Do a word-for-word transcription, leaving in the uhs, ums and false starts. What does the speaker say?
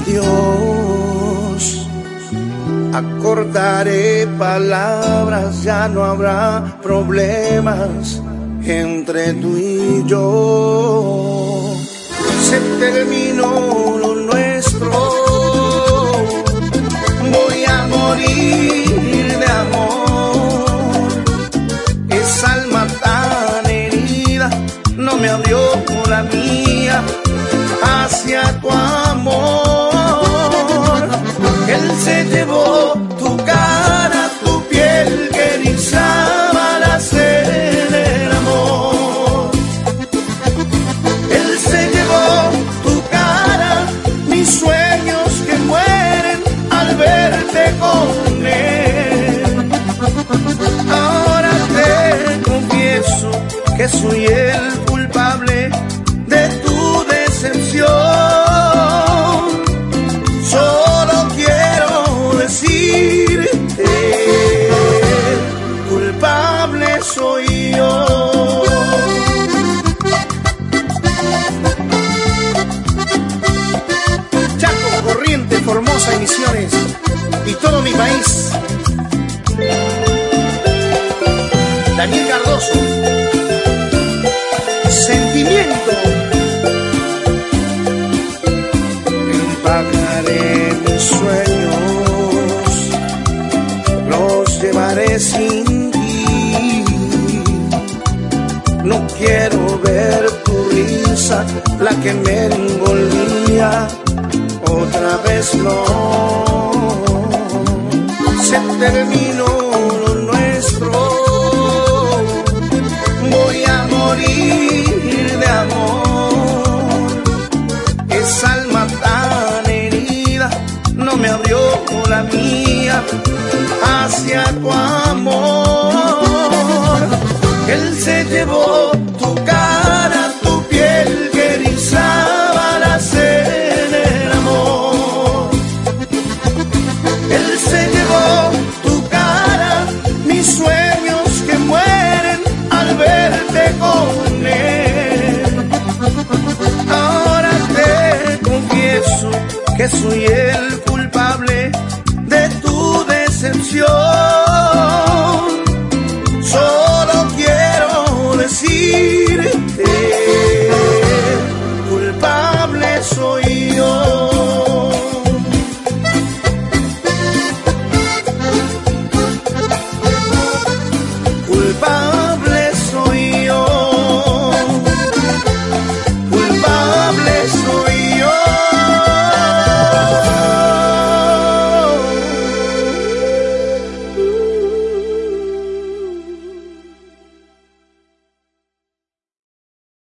Dios, acordaré palabras, ya no habrá problemas entre tú y yo. Se terminó lo nuestro, voy a morir de amor. Esa alma tan herida no me abrió la mía hacia tu amor. Él se llevó tu cara, tu piel que erizaba al hacer el amor. Él se llevó tu cara, mis sueños que mueren al verte con él. Ahora te confieso que soy el culpable de tu decepción. Solo quiero decirte, culpable soy yo. Chaco, Corrientes, Formosa y Misiones y todo mi país. Daniel Cardoso, Sentimiento. Empacaré mis sueños, los llevaré sin ti. No quiero ver tu risa, la que me envolvía, otra vez no. Se terminó lo nuestro, voy a morir de amor. Esa alma tan herida no me abrió la mía hacia tu amor. Él se llevó tu cara, tu piel que erizaba al hacer el amor. Él se llevó tu cara, mis sueños que mueren al verte con él. Ahora te confieso que soy el culpable de tu decepción. Solo quiero decirte, culpable soy